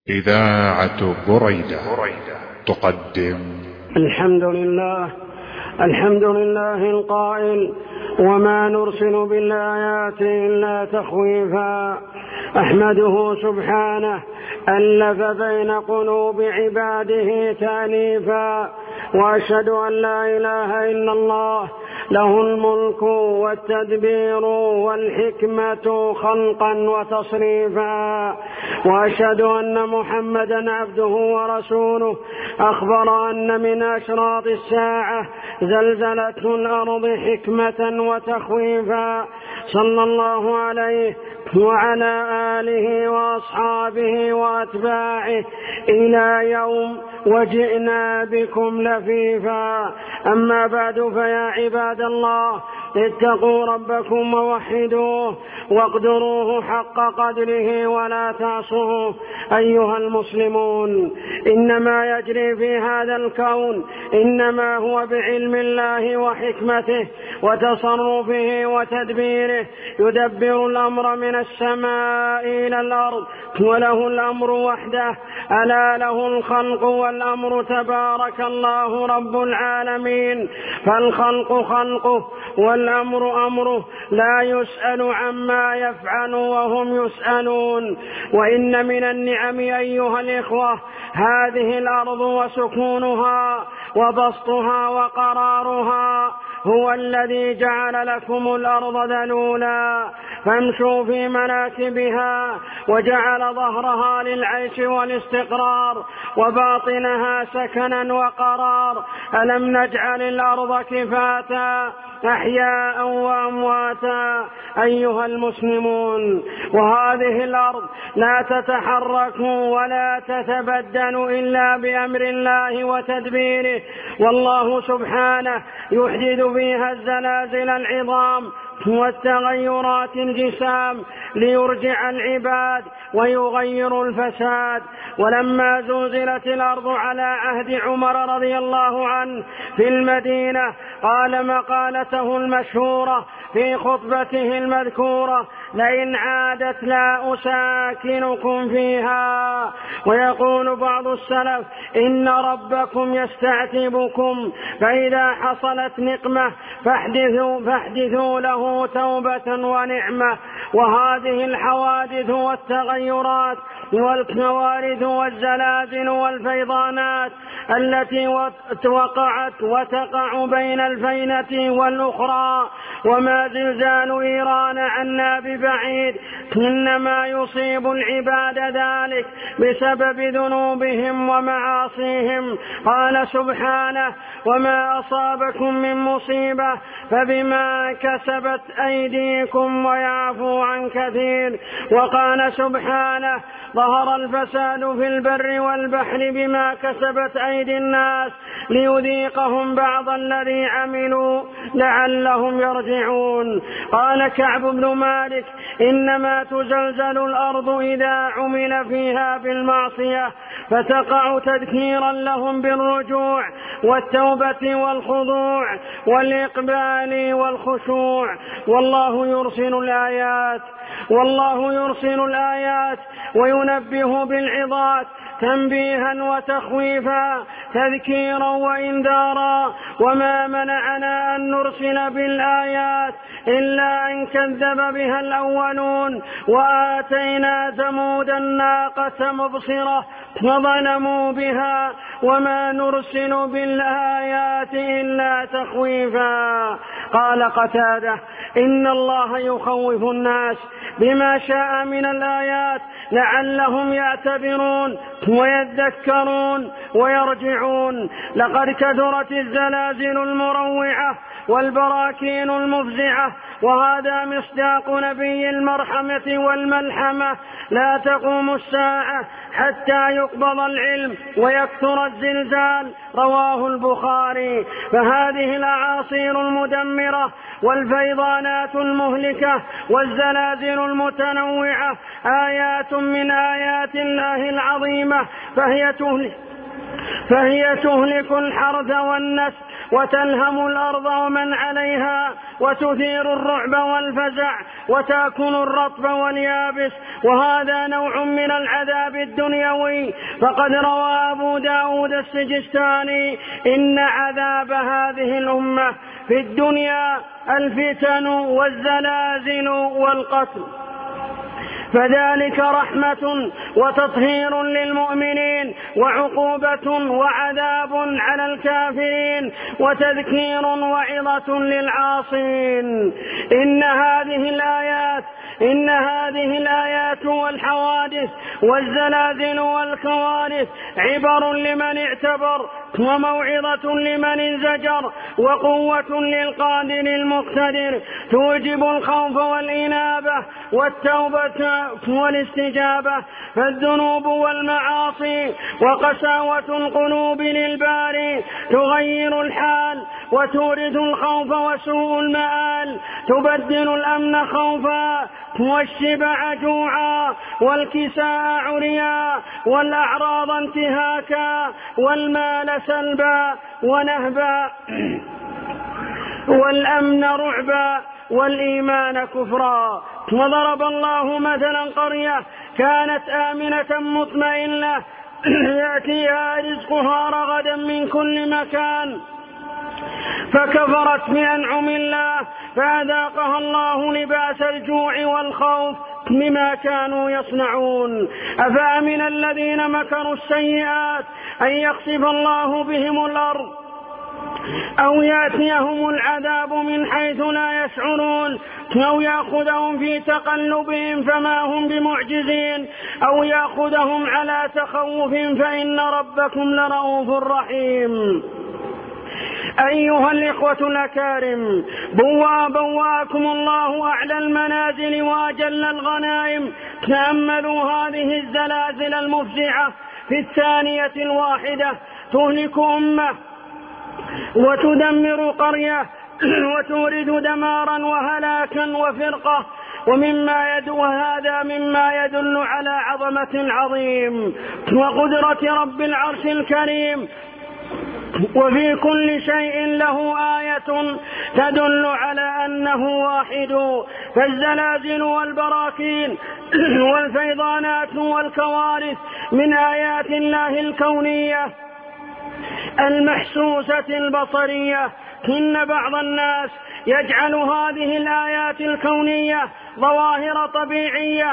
إذاعة بريدة تقدم الحمد لله القائل: وما نرسل بالآيات إلا تخويفا. أحمده سبحانه ألف بين قلوب عباده تأليفا، وأشهد أن لا إله إلا الله له الملك والتدبير والحكمة خلقا وتصريفا، وأشهد أن محمدا عبده ورسوله أخبر أن من أشراط الساعة زلزلة الأرض حكمة وتخويفا، صلى الله عليه وعلى آله وأصحابه وأتباعه إلى يوم وجئنا بكم لفيفا. أما بعد، فيا عباد الله، اتقوا ربكم ووحدوه واقدروه حق قدره ولا تعصوه. أيها المسلمون، إنما يجري في هذا الكون إنما هو بعلم الله وحكمته وتصرفه وتدبيره، يدبر الأمر من السماء إلى الأرض، وله الأمر وحده، ألا له الخلق والأمر، تبارك الله رب العالمين. فالخلق خلقه والأمر أمره، لا يسأل عما يفعل وهم يسألون. وإن من النعم أيها الإخوة هذه الأرض وسكونها وبسطها وقرارها، هو الذي جعل لكم الأرض ذلولا فامشوا في مناكبها، وجعل ظهرها للعيش والاستقرار وباطنها سكنا وقرار. ألم نجعل الأرض كفاتا أحياء وأمواتا؟ أيها المسلمون، وهذه الأرض لا تتحرك ولا تتبدل إلا بأمر الله وتدبيره، والله سبحانه يحدث فيها الزلازل العظام والتغيرات الجسام ليرجع العباد ويغير الفساد. ولما زلزلت الأرض على عهد عمر رضي الله عنه في المدينة، قال مقالته المشهورة في خطبته المذكورة: لئن عادت لا أساكنكم فيها. ويقول بعض السلف: إن ربكم يستعتبكم، فإذا حصلت نقمة فاحدثوا له توبة ونعمة. وهذه الحوادث والتغيرات والكوارث والزلازل والفيضانات التي وقعت وتقع بين الفينة والأخرى، وما زلزال إيران عنا ببعيد، إنما يصيب العباد ذلك بسبب ذنوبهم ومعاصيهم. قال سبحانه: وما أصابكم من مصيبة فبما كسبت أيديكم ويعفو عن كثير. وقال سبحانه: ظهر الفساد في البر والبحر بما كسبت أيدي الناس ليذيقهم بعض الذي عملوا لعلهم يرجعون. قال كعب بن مالك: إنما تزلزل الأرض إذا عمل فيها بالمعصية، فتقع تذكيرا لهم بالرجوع والتوبة والخضوع والإقبال والخشوع. والله يرسل الآيات وينبه بالعظات تنبيها وتخويفا، تذكيرا وإنذارا. وما منعنا أن نرسل بالآيات إلا أن كذب بها الأولون، وآتينا ثمود الناقة مبصرة وظلموا بها، وما نرسل بالآيات إلا تخويفا. قال قتادة: إن الله يخوف الناس بما شاء من الآيات لعلهم يعتبرون ويذكرون ويرجعون. لقد كثرت الزلازل المروعة والبراكين المفزعة، وهذا مصداق نبي المرحمة والملحمة: لا تقوم الساعة حتى يقبض العلم ويكثر الزلزال. رواه البخاري. فهذه الأعاصير المدمرة والفيضانات المهلكة والزلازل المتنوعة آيات من آيات الله العظيمة، فهي تهلك الحرث والنسل وتلهم الأرض ومن عليها وتثير الرعب والفزع وتأكل الرطب واليابس، وهذا نوع من العذاب الدنيوي. فقد روى أبو داود السجستاني إن عذاب هذه الأمة في الدنيا الفتن والزلازل والقتل، فذلك رحمة وتطهير للمؤمنين وعقوبة وعذاب على الكافرين وتذكير وعظة للعاصين. إن هذه الآيات والحوادث والزلازل والكوارث عبر لمن اعتبر وموعظة لمن انزجر وقوة للقادر المقتدر، توجب الخوف والإنابة والتوبة والاستجابة. فالذنوب والمعاصي وقساوة القلوب للباري تغير الحال وتورث الخوف وسوء المآل، تبدل الأمن خوفا والشبع جوعا والكساء عريا والأعراض انتهاكا والمال سلبا ونهبا والأمن رعبا والإيمان كفرا. وضرب الله مثلا قرية كانت آمنة مطمئنة يأتيها رزقها رغدا من كل مكان فكفرت بأنعم الله فأذاقها الله لباس الجوع والخوف بما كانوا يصنعون. أفأمن الذين مكروا السيئات أن يخسف الله بهم الأرض أو يأتيهم العذاب من حيث لا يشعرون أو يأخذهم في تقلبهم فما هم بمعجزين أو يأخذهم على تخوف فإن ربكم لرؤوف رحيم. أيها الإخوة الأكارم، بواكم الله أعلى المنازل وأجل الغنائم. تأملوا هذه الزلازل المفزعة في الثانية الواحدة تهلك أمة وتدمر قرية وتورد دمارا وهلاكا وفرقة، وهذا مما يدل على عظمة العظيم وقدرة رب العرش الكريم. وفي كل شيء له آية تدل على أنه واحد، فالزلازل والبراكين والفيضانات والكوارث من آيات الله الكونية المحسوسة البصرية. إن بعض الناس يجعل هذه الآيات الكونية ظواهر طبيعية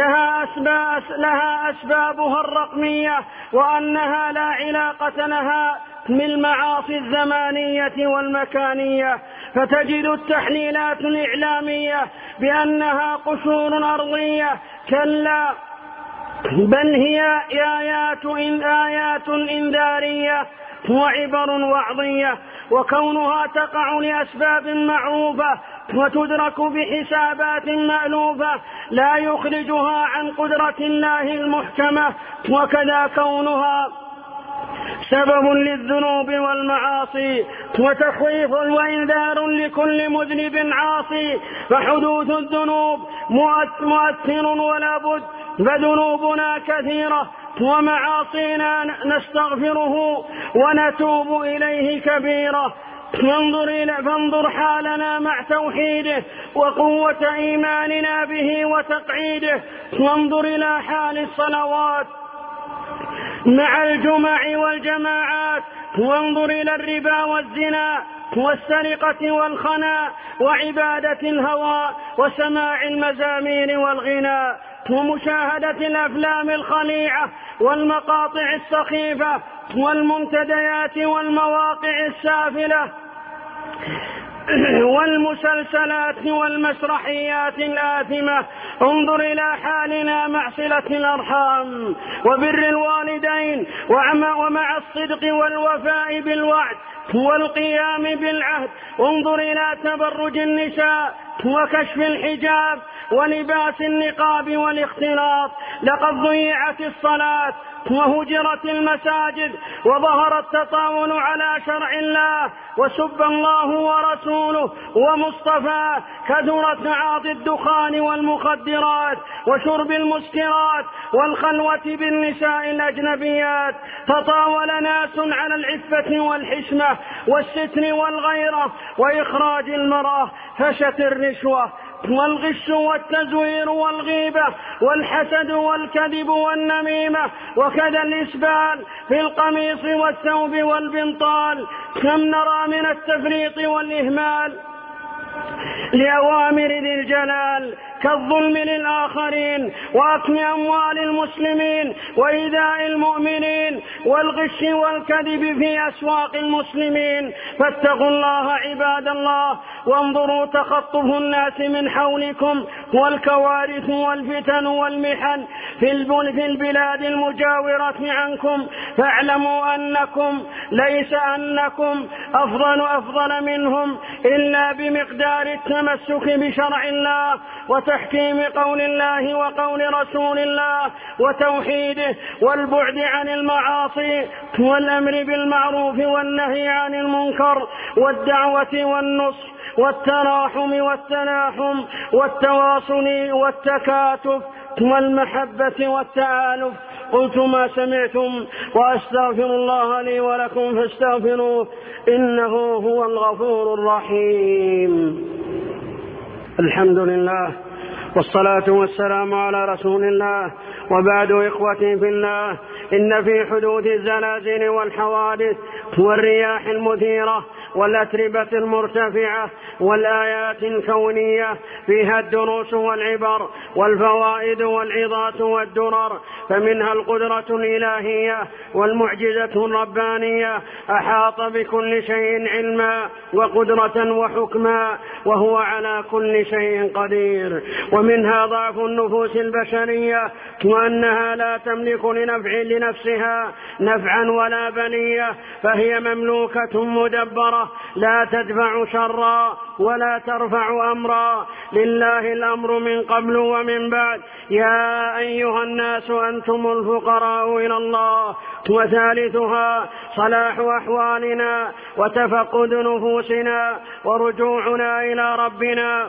لها أسبابها الرقمية، وأنها لا علاقة لها بالمعاصي الزمانية والمكانية، فتجد التحليلات الإعلامية بأنها قشور أرضية. كلا، بل هي آيات إنذارية وعبر وعظية، وكونها تقع لأسباب معروفة وتدرك بحسابات مألوفة لا يخرجها عن قدرة الله المحكمة، وكذا كونها سبب للذنوب والمعاصي وتخويف وإنذار لكل مذنب عاصي. فحدوث الذنوب مؤثر ولا بد، فذنوبنا كثيرة ومعاصينا نستغفره ونتوب إليه كبيرة. فانظر حالنا مع توحيده وقوة إيماننا به وتقعيده، وانظر إلى حال الصلوات مع الجمع والجماعات، وانظر إلى الربا والزنا والسرقة والخنا وعبادة الهوى وسماع المزامير والغناء ومشاهدة الأفلام الخليعة والمقاطع السخيفة والمنتديات والمواقع السافلة والمسلسلات والمسرحيات الآثمة. انظر إلى حالنا مع صلة الأرحام وبر الوالدين ومع الصدق والوفاء بالوعد والقيام بالعهد. انظر إلى تبرج النساء وكشف الحجاب ولباس النقاب والاختلاط. لقد ضيعت الصلاة وهجرت المساجد وظهر التطاول على شرع الله وسب الله ورسوله ومصطفاه. كثرت تعاطي الدخان والمخدرات وشرب المسكرات والخلوة بالنساء الأجنبيات. تطاول ناس على العفة والحشمة والستر والغيرة وإخراج المرأة. فشت الرشوة والغش والتزوير والغيبة والحسد والكذب والنميمة، وكذا الإسبال في القميص والثوب والبنطال. كم نرى من التفريط والإهمال لأوامر ذي الجلال كالظلم للآخرين وأكل أموال المسلمين وإيذاء المؤمنين والغش والكذب في أسواق المسلمين. فاتقوا الله عباد الله وانظروا تخطف الناس من حولكم والكوارث والفتن والمحن في البلاد المجاورة عنكم. فاعلموا أنكم ليس أنكم أفضل منهم إلا بمقدار التمسك بشرع الله وتحكيم قول الله وقول رسول الله وتوحيده والبعد عن المعاصي والأمر بالمعروف والنهي عن المنكر والدعوة والنصح والتراحم والتلاحم والتواصل والتكاتف والمحبة والتآلف. قلت ما سمعتم وأستغفر الله لي ولكم فاستغفروه إنه هو الغفور الرحيم. الحمد لله والصلاة والسلام على رسول الله، وبعد إخوتي في الله، إن في حدوث الزلازل والحوادث والرياح المثيرة والأتربة المرتفعة والآيات الكونية فيها الدروس والعبر والفوائد والعظات والدرر. فمنها القدرة الإلهية والمعجزة الربانية، أحاط بكل شيء علما وقدرة وحكما وهو على كل شيء قدير. ومنها ضعف النفوس البشرية وأنها لا تملك لنفسها نفعا ولا بلية، فهي مملوكة مدبرة لا تدفع شرا ولا ترفع أمرا. لله الأمر من قبل ومن بعد. يا أيها الناس أنتم الفقراء إلى الله. وثالثها صلاح أحوالنا وتفقد نفوسنا ورجوعنا إلى ربنا.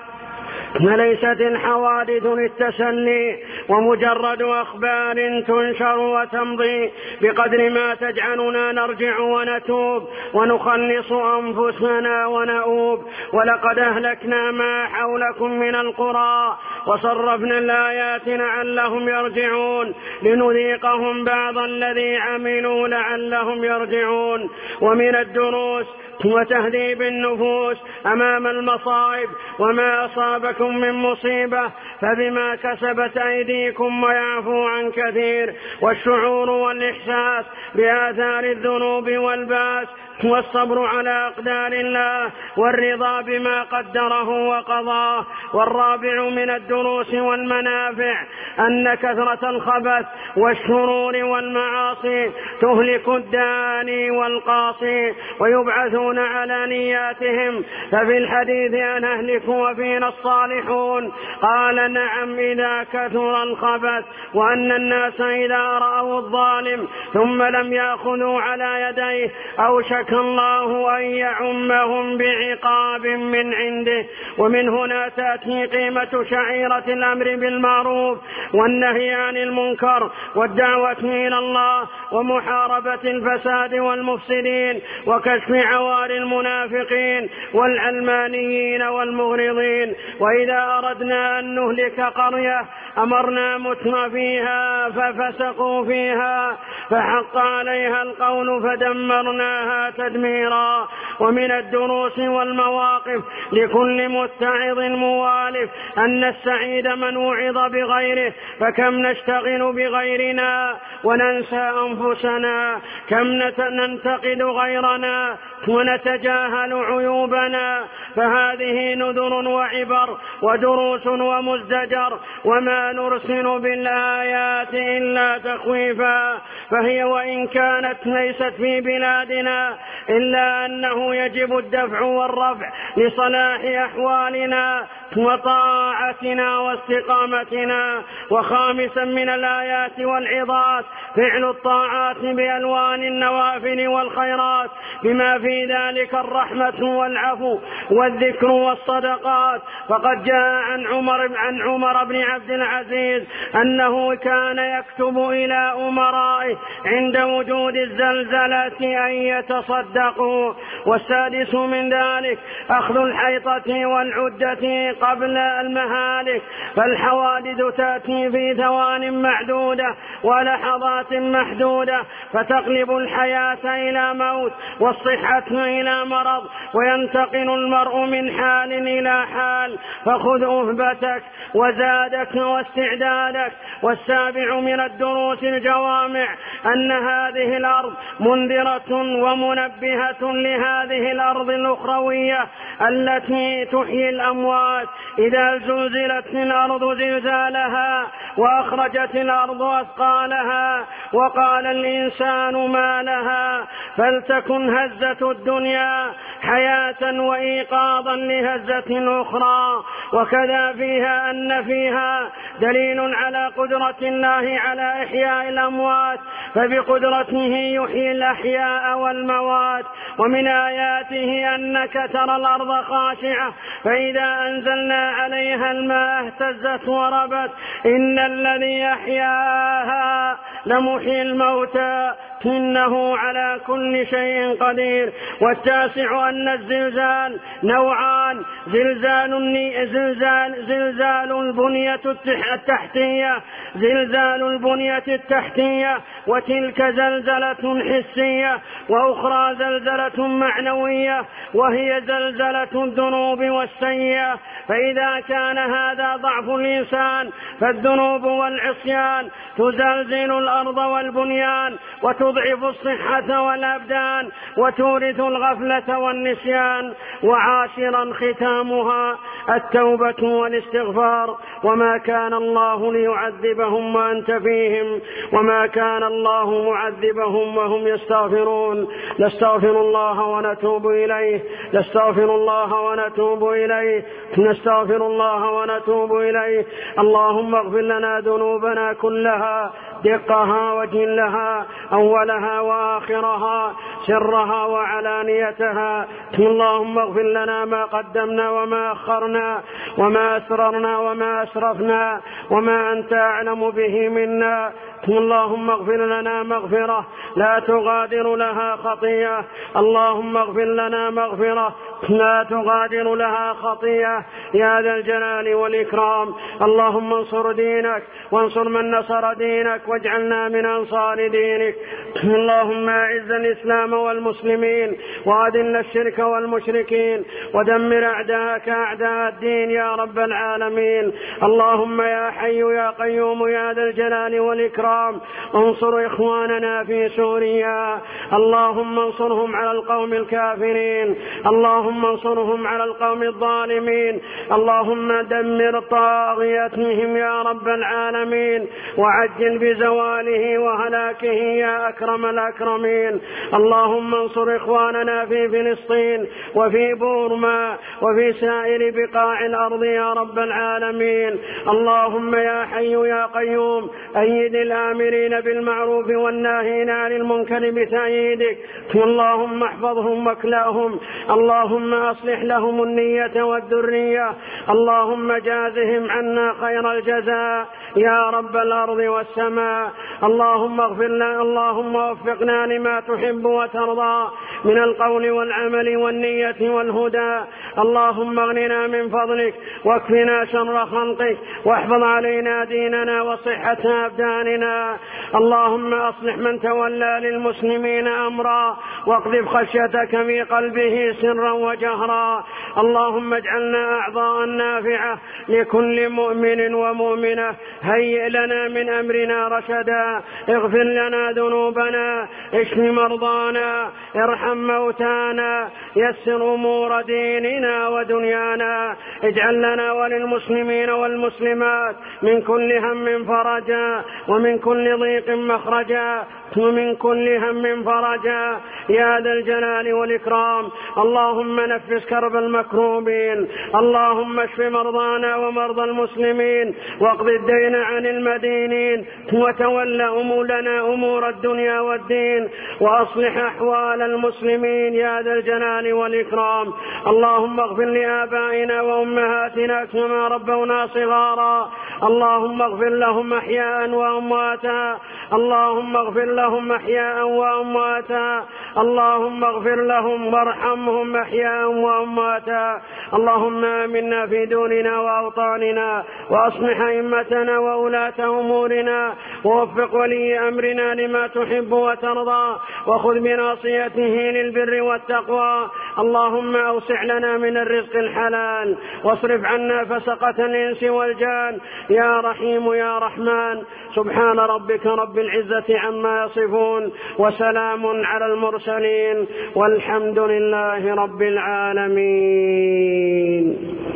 وليست الحوادث للتسلي ومجرد أخبار تنشر وتمضي بقدر ما تجعلنا نرجع ونتوب ونخلص أنفسنا ونؤوب. ولقد أهلكنا ما حولكم من القرى وصرفنا الآيات لعلهم يرجعون لنذيقهم بعض الذي عملوا لعلهم يرجعون. ومن الدروس وتهذيب النفوس أمام المصائب. وما أصابكم من مصيبة فبما كسبت أيديكم ويعفو عن كثير. والشعور والإحساس بآثار الذنوب والباس والصبر على أقدار الله والرضا بما قدره وقضاه. والرابع من الدروس والمنافع أن كثرة الخبث والشرور والمعاصي تهلك الداني والقاصي ويبعثون على نياتهم. ففي الحديث أن أهلك وفينا الصالحون قال نعم إذا كثر الخبث. وأن الناس إذا رأوا الظالم ثم لم يأخذوا على يديه أوشك الله أن يعمهم بعقاب من عنده. ومن هنا تأتي قيمة شعيرة الأمر بالمعروف والنهي عن المنكر والدعوة إلى الله ومحاربة الفساد والمفسدين وكشف عوار المنافقين والعلمانيين والمغرضين. وإذا أردنا أن نهلك قرية أمرنا متر فيها ففسقوا فيها فحق عليها القول فدمرناها تدميرا. ومن الدروس والمواقف لكل متعظ موالف أن السعيد من وعظ بغيره. فكم نشتغل بغيرنا وننسى أنفسنا، كم ننتقد غيرنا ونتجاهل عيوبنا. فهذه نذر وعبر ودروس ومزدجر، وما نرسل بالآيات إلا تخويفا. فهي وإن كانت ليست في بلادنا إلا أنه يجب الدفع والرفع لصلاح أحوالنا وطاعتنا واستقامتنا. وخامسا من الآيات والعظات فعل الطاعات بألوان النوافل والخيرات بما في ذلك الرحمة والعفو والذكر والصدقات. فقد جاء عن عمر بن عبد العزيز أنه كان يكتب إلى أمرائه عند وجود الزلزلة أن يتصدقوا. والسادس من ذلك أخذ الحيطة والعدة قبل المهالك، فالحوادث تأتي في ثوان معدودة ولحظات محدودة، فتقلب الحياة إلى موت والصحة إلى مرض، وينتقل المرء من حال إلى حال. فخذ أهبتك وزادك واستعدادك. والسابع من الدروس الجوامع أن هذه الأرض منذرة ومنبهة لهذه الأرض الأخروية التي تحيي الأموات. إذا زلزلت الأرض زلزالها وأخرجت الأرض أثقالها وقال الإنسان ما لها، فلتكن هزة الدنيا حياة وإيقاظا لهزة أخرى. وكذا فيها أن فيها دليل على قدرة الله على إحياء الأموات، فبقدرته يحيي الأحياء والموات. ومن آياته أنك ترى الأرض خاشعة فإذا أنزلنا عليها الماء اهتزت وربت إن الذي أحياها لمحيي الموتى إنه على كل شيء قدير. والتاسع أن الزلزال نوعان: زلزال البنية التحتية وتلك زلزلة حسية، وأخرى زلزلة معنوية وهي زلزلة الذنوب والسيئة. فإذا كان هذا ضعف الإنسان فالذنوب والعصيان تزلزل الأرض والبنيان وتضعف الصحة والأبدان وتورث الغفلة والنسيان. وعاشرا ختامها التوبة والاستغفار. وما كان الله ليعذبهم وأنت فيهم وما كان الله معذبهم وهم يستغفرون. نستغفر الله ونتوب إليه اللهم اغفر لنا ذنوبنا كلها دقها وجلها أولها وآخرها سرها وعلانيتها. اللهم اغفر لنا ما قدمنا وما أخرنا وما أسررنا وما أسرفنا وما أنت أعلم به منا. اللهم اغفر لنا مغفرة لا تغادر لها خطيئة. اللهم اغفر لنا مغفرة لا تغادر لها خطيئة يا ذا الجلال والإكرام. اللهم انصر دينك وانصر من نصر دينك واجعلنا من أنصار دينك. اللهم أعز الإسلام والمسلمين وأذل الشرك والمشركين ودمر أعداءك أعداء الدين يا رب العالمين. اللهم يا حي يا قيوم يا ذا الجلال والإكرام انصر إخواننا في سوريا. اللهم انصرهم على القوم الكافرين. اللهم انصرهم على القوم الظالمين. اللهم دمر طاغيتهم يا رب العالمين وعجل بزواله وهلاكه يا أكرم الأكرمين. اللهم انصر إخواننا في فلسطين وفي بورما وفي سائر بقاع الأرض يا رب العالمين. اللهم يا حي يا قيوم أيد الآمرين بالمعروف والناهين عن المنكر بتأييدك. اللهم احفظهم واكلأهم. اللهم أصلح لهم النية والذرية. اللهم جازهم عنا خير الجزاء يا رب الأرض والسماء. اللهم اغفر لنا. اللهم وفقنا لما تحب وترضى من القول والعمل والنية والهدى. اللهم اغننا من فضلك واكفنا شر خلقك واحفظ علينا ديننا وصحة أبداننا. اللهم أصلح من تولى للمسلمين أمرا واقذف خشيتك في قلبه سرا وجهرا. اللهم اجعلنا أعضاء نافعة لكل مؤمن ومؤمنة. هيئ لنا من أمرنا رشدا، اغفر لنا ذنوبنا، اشف مرضانا، ارحم موتانا، يسر أمور ديننا ودنيانا، اجعل لنا وللمسلمين والمسلمات من كل هم فرجا، ومن كل ضيق مخرجا، ومن كل هم فرجا يا ذا الجلال والإكرام. اللهم نفس كرب المكروبين، اللهم اشف مرضانا ومرضى المسلمين، واقض الدين عن المدينين، وتولى لنا أمور الدنيا والدين، وأصلح أحوال المسلمين يا ذا الجلال والإكرام. اللهم اغفر لآبائنا وأمهاتنا كما ربونا صغارا، اللهم اغفر لهم أحياء وأمواتا، اللهم اغفر لهم أحياء وأمواتا، اللهم اغفر لهم وارحمهم أحياء وأمواتا. اللهم آمنا في دوننا وأوطاننا، وأصلح أئمتنا وولاة أمورنا، ووفق ولي أمرنا لما تحب وترضى، وخذ بناصيته للبر والتقوى. اللهم أوسع لنا من الرزق الحلال، واصرف عنا فسقة الإنس والجان يا رحيم يا رحمن. سبحان ربك رب العزة عما يصفون، وسلام على المرسلين، والحمد لله رب العالمين.